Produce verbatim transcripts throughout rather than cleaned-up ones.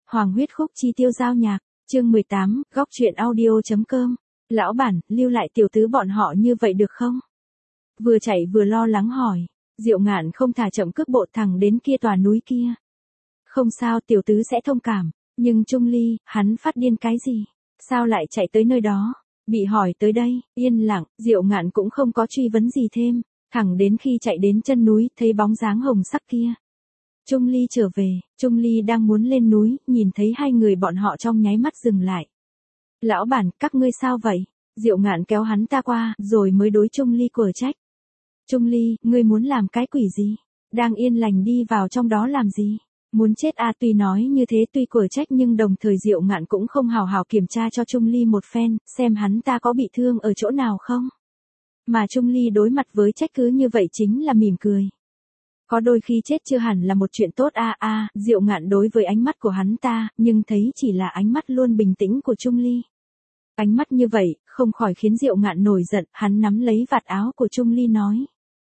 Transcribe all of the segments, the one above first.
Hoàng huyết khúc chi tiêu giao nhạc, chương mười tám, góc truyện audio.com. Lão bản, lưu lại tiểu tứ bọn họ như vậy được không? Vừa chạy vừa lo lắng hỏi. Diệu Ngạn không thả chậm cước bộ thẳng đến kia tòa núi kia. Không sao, tiểu tứ sẽ thông cảm. Nhưng Trung Ly, hắn phát điên cái gì? Sao lại chạy tới nơi đó? Bị hỏi tới đây, yên lặng, Diệu Ngạn cũng không có truy vấn gì thêm. Thẳng đến khi chạy đến chân núi, thấy bóng dáng hồng sắc kia. Trung Ly trở về, Trung Ly đang muốn lên núi, nhìn thấy hai người bọn họ trong nháy mắt dừng lại. Lão bản, các ngươi sao vậy? Diệu Ngạn kéo hắn ta qua, rồi mới đối Trung Ly quở trách. Trung Ly, ngươi muốn làm cái quỷ gì? Đang yên lành đi vào trong đó làm gì? Muốn chết à? Tuy nói như thế, tuy quở trách nhưng đồng thời Diệu Ngạn cũng không hào hào kiểm tra cho Trung Ly một phen, xem hắn ta có bị thương ở chỗ nào không. Mà Trung Ly đối mặt với trách cứ như vậy chính là mỉm cười. Có đôi khi chết chưa hẳn là một chuyện tốt a a, Diệu Ngạn đối với ánh mắt của hắn ta, nhưng thấy chỉ là ánh mắt luôn bình tĩnh của Trung Ly. Ánh mắt như vậy, không khỏi khiến Diệu Ngạn nổi giận, hắn nắm lấy vạt áo của Trung Ly nói.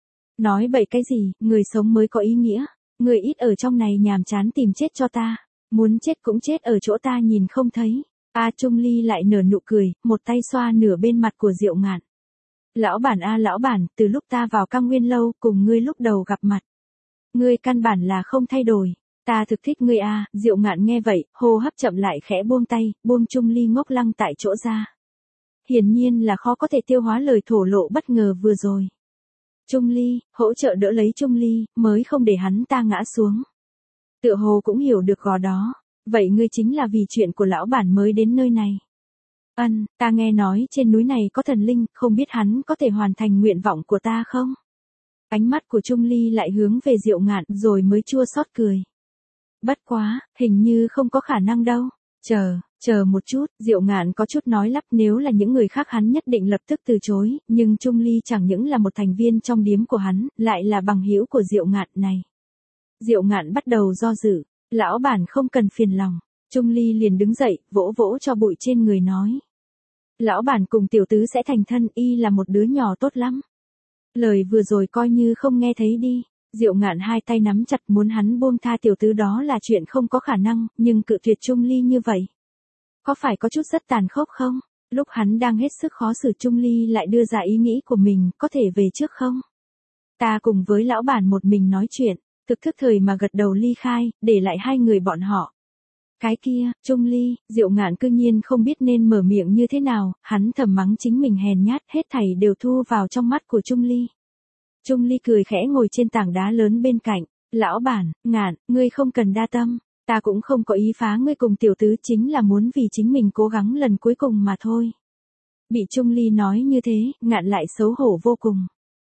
Nói bậy cái gì, người sống mới có ý nghĩa, người ít ở trong này nhàm chán tìm chết cho ta, muốn chết cũng chết ở chỗ ta nhìn không thấy. A Trung Ly lại nở nụ cười, một tay xoa nửa bên mặt của Diệu Ngạn. Lão bản a lão bản, từ lúc ta vào Cam Nguyên lâu cùng ngươi lúc đầu gặp mặt. Ngươi căn bản là không thay đổi, ta thực thích ngươi a. Diệu Ngạn nghe vậy, hô hấp chậm lại khẽ buông tay, buông Trung Ly ngốc lăng tại chỗ ra. Hiển nhiên là khó có thể tiêu hóa lời thổ lộ bất ngờ vừa rồi. Trung Ly, hỗ trợ đỡ lấy Trung Ly, mới không để hắn ta ngã xuống. Tựa hồ cũng hiểu được gò đó, vậy ngươi chính là vì chuyện của lão bản mới đến nơi này. Ân, ta nghe nói trên núi này có thần linh, không biết hắn có thể hoàn thành nguyện vọng của ta không? Ánh mắt của Trung Ly lại hướng về Diệu Ngạn rồi mới chua xót cười. Bất quá, hình như không có khả năng đâu. Chờ, chờ một chút, Diệu Ngạn có chút nói lắp, nếu là những người khác hắn nhất định lập tức từ chối, nhưng Trung Ly chẳng những là một thành viên trong điếm của hắn, lại là bằng hữu của Diệu Ngạn này. Diệu Ngạn bắt đầu do dự, lão bản không cần phiền lòng. Trung Ly liền đứng dậy, vỗ vỗ cho bụi trên người nói. Lão bản cùng tiểu tứ sẽ thành thân, y là một đứa nhỏ tốt lắm. Lời vừa rồi coi như không nghe thấy đi. Diệu Ngạn hai tay nắm chặt, muốn hắn buông tha tiểu tứ đó là chuyện không có khả năng, nhưng cự tuyệt Trung Ly như vậy. Có phải có chút rất tàn khốc không? Lúc hắn đang hết sức khó xử, Trung Ly lại đưa ra ý nghĩ của mình, có thể về trước không? Ta cùng với lão bản một mình nói chuyện, thực thức thời mà gật đầu ly khai, để lại hai người bọn họ. Cái kia, Trung Ly, Diệu Ngạn cư nhiên không biết nên mở miệng như thế nào, hắn thầm mắng chính mình hèn nhát, hết thảy đều thu vào trong mắt của Trung Ly. Trung Ly cười khẽ ngồi trên tảng đá lớn bên cạnh, lão bản, Ngạn, ngươi không cần đa tâm, ta cũng không có ý phá ngươi cùng tiểu tứ, chính là muốn vì chính mình cố gắng lần cuối cùng mà thôi. Bị Trung Ly nói như thế, Ngạn lại xấu hổ vô cùng.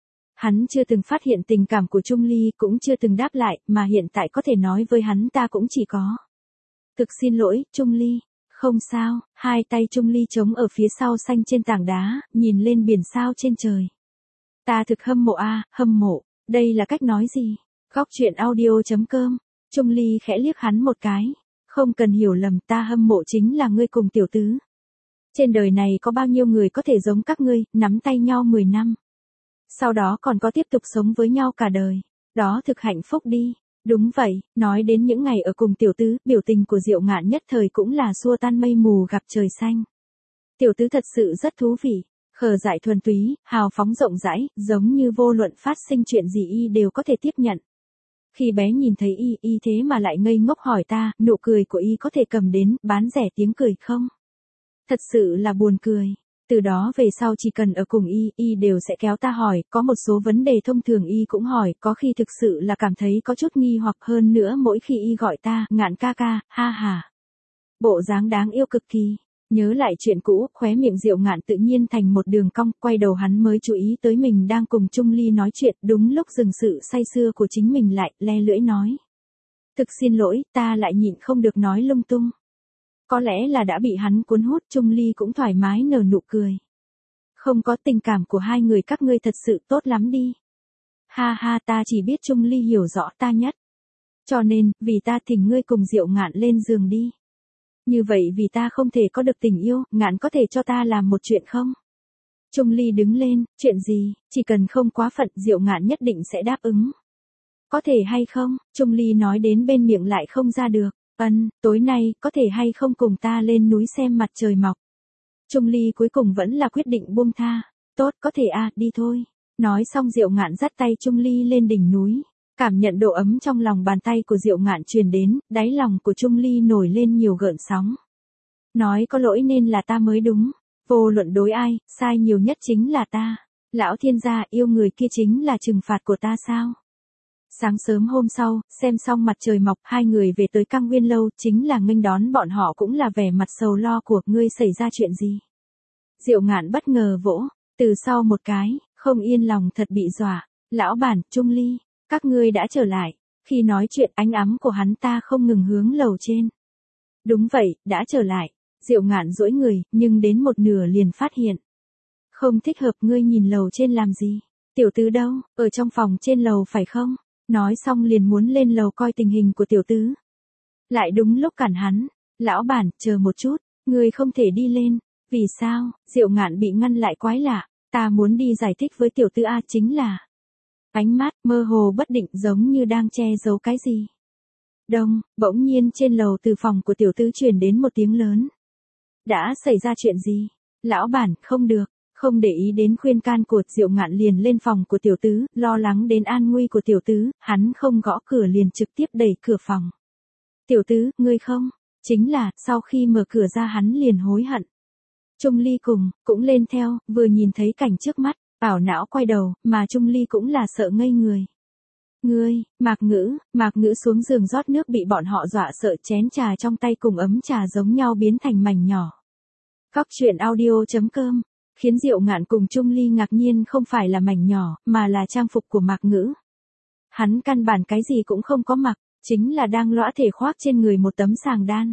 Hắn chưa từng phát hiện tình cảm của Trung Ly, cũng chưa từng đáp lại, mà hiện tại có thể nói với hắn ta cũng chỉ có. Thực xin lỗi, Trung Ly. Không sao, hai tay Trung Ly chống ở phía sau xanh trên tảng đá, nhìn lên biển sao trên trời. Ta thực hâm mộ a, hâm mộ, đây là cách nói gì? Góc truyện audio.com. Trung Ly khẽ liếc hắn một cái. Không cần hiểu lầm, ta hâm mộ chính là ngươi cùng tiểu tứ. Trên đời này có bao nhiêu người có thể giống các ngươi, nắm tay nhau mười năm. Sau đó còn có tiếp tục sống với nhau cả đời. Đó thực hạnh phúc đi. Đúng vậy, nói đến những ngày ở cùng tiểu tứ, biểu tình của Diệu Ngạn nhất thời cũng là xua tan mây mù gặp trời xanh. Tiểu tứ thật sự rất thú vị, khờ dại thuần túy, hào phóng rộng rãi, giống như vô luận phát sinh chuyện gì y đều có thể tiếp nhận. Khi bé nhìn thấy y, y thế mà lại ngây ngốc hỏi ta, nụ cười của y có thể cầm đến, bán rẻ tiếng cười không? Thật sự là buồn cười. Từ đó về sau chỉ cần ở cùng y, y đều sẽ kéo ta hỏi, có một số vấn đề thông thường y cũng hỏi, có khi thực sự là cảm thấy có chút nghi hoặc, hơn nữa mỗi khi y gọi ta, Ngạn ca ca, ha ha. Bộ dáng đáng yêu cực kỳ. Nhớ lại chuyện cũ, khóe miệng Diệu Ngạn tự nhiên thành một đường cong, quay đầu hắn mới chú ý tới mình đang cùng Trung Ly nói chuyện, đúng lúc dừng sự say sưa của chính mình lại, le lưỡi nói. Thực xin lỗi, ta lại nhịn không được nói lung tung. Có lẽ là đã bị hắn cuốn hút, Trung Ly cũng thoải mái nở nụ cười. Không có, tình cảm của hai người các ngươi thật sự tốt lắm đi. Ha ha, ta chỉ biết Trung Ly hiểu rõ ta nhất. Cho nên, vì ta thỉnh ngươi cùng Diệu Ngạn lên giường đi. Như vậy vì ta không thể có được tình yêu, Ngạn có thể cho ta làm một chuyện không? Trung Ly đứng lên, chuyện gì, chỉ cần không quá phận, Diệu Ngạn nhất định sẽ đáp ứng. Có thể hay không? Trung Ly nói đến bên miệng lại không ra được. Ân, tối nay, có thể hay không cùng ta lên núi xem mặt trời mọc. Trung Ly cuối cùng vẫn là quyết định buông tha. Tốt, có thể à, đi thôi. Nói xong Diệu Ngạn dắt tay Trung Ly lên đỉnh núi. Cảm nhận độ ấm trong lòng bàn tay của Diệu Ngạn truyền đến, đáy lòng của Trung Ly nổi lên nhiều gợn sóng. Nói có lỗi nên là ta mới đúng. Vô luận đối ai, sai nhiều nhất chính là ta. Lão thiên gia yêu người kia chính là trừng phạt của ta sao? Sáng sớm hôm sau, xem xong mặt trời mọc, hai người về tới Căng Nguyên lâu, chính là nghênh đón bọn họ cũng là vẻ mặt sầu lo của ngươi xảy ra chuyện gì. Diệu Ngạn bất ngờ vỗ, từ sau một cái, không yên lòng thật bị dọa, lão bản, Trung Ly, các ngươi đã trở lại, khi nói chuyện ánh ấm của hắn ta không ngừng hướng lầu trên. Đúng vậy, đã trở lại, Diệu Ngạn duỗi người, nhưng đến một nửa liền phát hiện. Không thích hợp ngươi nhìn lầu trên làm gì, tiểu tứ đâu, ở trong phòng trên lầu phải không? Nói xong liền muốn lên lầu coi tình hình của tiểu tứ. Lại đúng lúc cản hắn, lão bản, chờ một chút, ngươi không thể đi lên, vì sao? Diệu Ngạn bị ngăn lại quái lạ, ta muốn đi giải thích với tiểu tứ A chính là. Ánh mắt mơ hồ bất định giống như đang che giấu cái gì. Đông, bỗng nhiên trên lầu từ phòng của tiểu tứ truyền đến một tiếng lớn. Đã xảy ra chuyện gì? Lão bản, không được. Không để ý đến khuyên can của Diệu Ngạn liền lên phòng của tiểu tứ, lo lắng đến an nguy của tiểu tứ, hắn không gõ cửa liền trực tiếp đẩy cửa phòng. Tiểu tứ, ngươi không? Chính là, sau khi mở cửa ra hắn liền hối hận. Trung Ly cùng, cũng lên theo, vừa nhìn thấy cảnh trước mắt, ảo não quay đầu, mà Trung Ly cũng là sợ ngây người. Ngươi, Mạc Ngữ, Mạc Ngữ xuống giường rót nước bị bọn họ dọa sợ chén trà trong tay cùng ấm trà giống nhau biến thành mảnh nhỏ. Góc truyện audio chấm com khiến Diệu Ngạn cùng Trung Ly ngạc nhiên không phải là mảnh nhỏ, mà là trang phục của Mạc Ngữ. Hắn căn bản cái gì cũng không có mặc, chính là đang lõa thể khoác trên người một tấm sàng đan.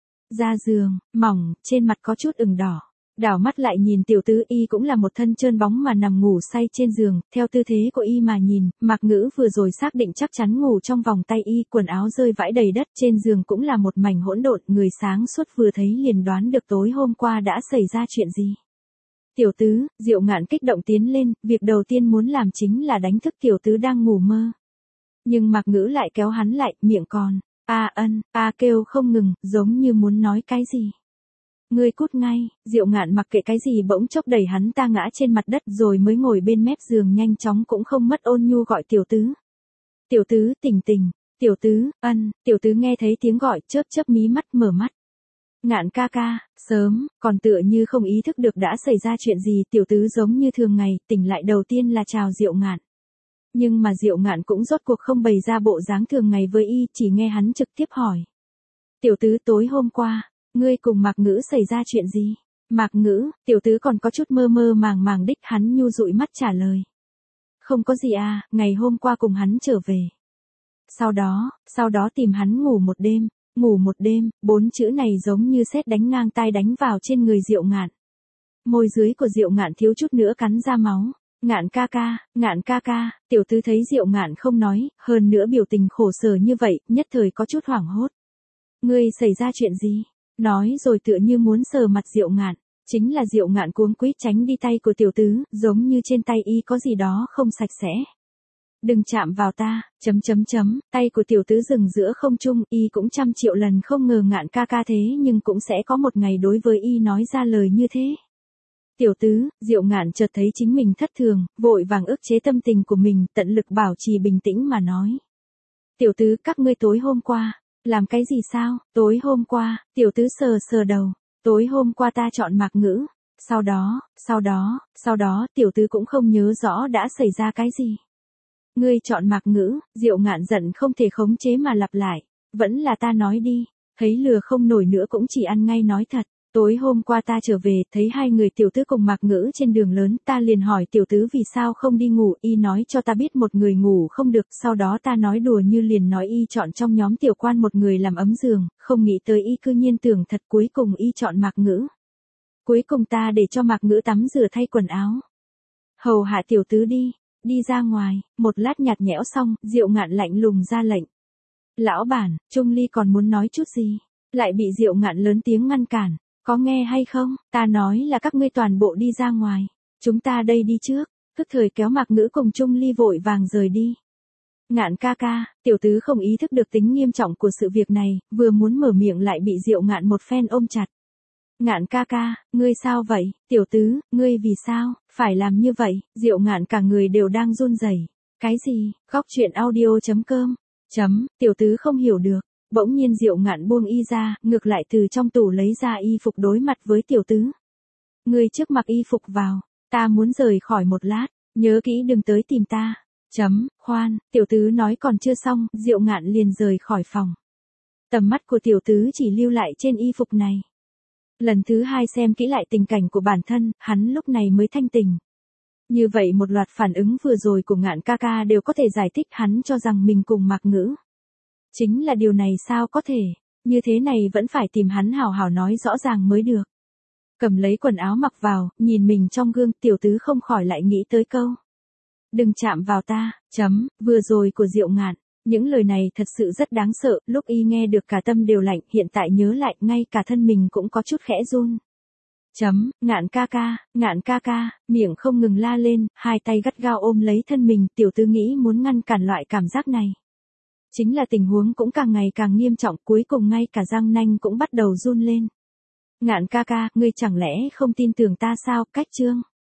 Ra giường, mỏng, trên mặt có chút ửng đỏ. Đảo mắt lại nhìn tiểu tứ y cũng là một thân trơn bóng mà nằm ngủ say trên giường, theo tư thế của y mà nhìn, Mạc Ngữ vừa rồi xác định chắc chắn ngủ trong vòng tay y, quần áo rơi vãi đầy đất trên giường cũng là một mảnh hỗn độn, người sáng suốt vừa thấy liền đoán được tối hôm qua đã xảy ra chuyện gì. Tiểu tứ, Diệu Ngạn kích động tiến lên, việc đầu tiên muốn làm chính là đánh thức tiểu tứ đang ngủ mơ. Nhưng Mạc Ngữ lại kéo hắn lại, miệng còn, a ân, a kêu không ngừng, giống như muốn nói cái gì. Ngươi cút ngay, Diệu Ngạn mặc kệ cái gì bỗng chốc đẩy hắn ta ngã trên mặt đất rồi mới ngồi bên mép giường nhanh chóng cũng không mất ôn nhu gọi tiểu tứ. Tiểu tứ, tỉnh tỉnh, tiểu tứ, ân, tiểu tứ nghe thấy tiếng gọi chớp chớp mí mắt mở mắt. Ngạn ca ca, sớm, còn tựa như không ý thức được đã xảy ra chuyện gì, tiểu tứ giống như thường ngày, tỉnh lại đầu tiên là chào Diệu Ngạn. Nhưng mà Diệu Ngạn cũng rốt cuộc không bày ra bộ dáng thường ngày với y, chỉ nghe hắn trực tiếp hỏi. Tiểu tứ, tối hôm qua, ngươi cùng Mạc Ngữ xảy ra chuyện gì? Mạc Ngữ, tiểu tứ còn có chút mơ mơ màng màng đích hắn nhu dụi mắt trả lời. Không có gì à, ngày hôm qua cùng hắn trở về. Sau đó, sau đó tìm hắn ngủ một đêm. Ngủ một đêm, bốn chữ này giống như sét đánh ngang tai đánh vào trên người Diệu Ngạn. Môi dưới của Diệu Ngạn thiếu chút nữa cắn ra máu. Ngạn ca ca, Ngạn ca ca, tiểu tứ thấy Diệu Ngạn không nói, hơn nữa biểu tình khổ sở như vậy, nhất thời có chút hoảng hốt. Ngươi xảy ra chuyện gì? Nói rồi tựa như muốn sờ mặt Diệu Ngạn. Chính là Diệu Ngạn cuống quýt tránh đi tay của tiểu tứ, giống như trên tay y có gì đó không sạch sẽ. Đừng chạm vào ta, chấm chấm chấm, tay của tiểu tứ dừng giữa không trung, y cũng trăm triệu lần không ngờ Ngạn ca ca thế nhưng cũng sẽ có một ngày đối với y nói ra lời như thế. Tiểu tứ, Diệu Ngạn chợt thấy chính mình thất thường, vội vàng ức chế tâm tình của mình, tận lực bảo trì bình tĩnh mà nói. Tiểu tứ, các ngươi tối hôm qua, làm cái gì sao? Tối hôm qua, tiểu tứ sờ sờ đầu, tối hôm qua ta chọn Mạc Ngữ, sau đó, sau đó, sau đó tiểu tứ cũng không nhớ rõ đã xảy ra cái gì. Ngươi chọn Mạc Ngữ, Diệu Ngạn giận không thể khống chế mà lặp lại, vẫn là ta nói đi, thấy lừa không nổi nữa cũng chỉ ăn ngay nói thật. Tối hôm qua ta trở về, thấy hai người tiểu tứ cùng Mạc Ngữ trên đường lớn, ta liền hỏi tiểu tứ vì sao không đi ngủ, y nói cho ta biết một người ngủ không được, sau đó ta nói đùa như liền nói y chọn trong nhóm tiểu quan một người làm ấm giường, không nghĩ tới y cư nhiên tưởng thật, cuối cùng y chọn Mạc Ngữ. Cuối cùng ta để cho Mạc Ngữ tắm rửa thay quần áo. Hầu hạ tiểu tứ đi, đi ra ngoài, một lát nhạt nhẽo xong, Diệu Ngạn lạnh lùng ra lệnh. Lão bản, Trung Ly còn muốn nói chút gì, lại bị Diệu Ngạn lớn tiếng ngăn cản. Có nghe hay không, ta nói là các ngươi toàn bộ đi ra ngoài. Chúng ta đây đi trước, tức thời kéo Mạc Ngữ cùng Trung Ly vội vàng rời đi. Ngạn ca ca, tiểu tứ không ý thức được tính nghiêm trọng của sự việc này, vừa muốn mở miệng lại bị Diệu Ngạn một phen ôm chặt. Ngạn ca ca, ngươi sao vậy, tiểu tứ, ngươi vì sao, phải làm như vậy, Diệu Ngạn cả người đều đang run rẩy. Cái gì, góc truyện audio chấm com, chấm, tiểu tứ không hiểu được, bỗng nhiên Diệu Ngạn buông y ra, ngược lại từ trong tủ lấy ra y phục đối mặt với tiểu tứ. Ngươi trước mặc y phục vào, ta muốn rời khỏi một lát, nhớ kỹ đừng tới tìm ta. Chấm, khoan, tiểu tứ nói còn chưa xong, Diệu Ngạn liền rời khỏi phòng. Tầm mắt của tiểu tứ chỉ lưu lại trên y phục này. Lần thứ hai xem kỹ lại tình cảnh của bản thân, hắn lúc này mới thanh tỉnh. Như vậy một loạt phản ứng vừa rồi của Ngạn ca ca đều có thể giải thích hắn cho rằng mình cùng Mạc Ngữ. Chính là điều này sao có thể, như thế này vẫn phải tìm hắn hào hào nói rõ ràng mới được. Cầm lấy quần áo mặc vào, nhìn mình trong gương, tiểu tứ không khỏi lại nghĩ tới câu. Đừng chạm vào ta, chấm, vừa rồi của Diệu Ngạn. Những lời này thật sự rất đáng sợ, lúc y nghe được cả tâm đều lạnh, hiện tại nhớ lại, ngay cả thân mình cũng có chút khẽ run. Chấm, Ngạn ca ca, Ngạn ca ca, miệng không ngừng la lên, hai tay gắt gao ôm lấy thân mình, tiểu tứ nghĩ muốn ngăn cản loại cảm giác này. Chính là tình huống cũng càng ngày càng nghiêm trọng, cuối cùng ngay cả răng nanh cũng bắt đầu run lên. Ngạn ca ca, ngươi chẳng lẽ không tin tưởng ta sao, cách chương.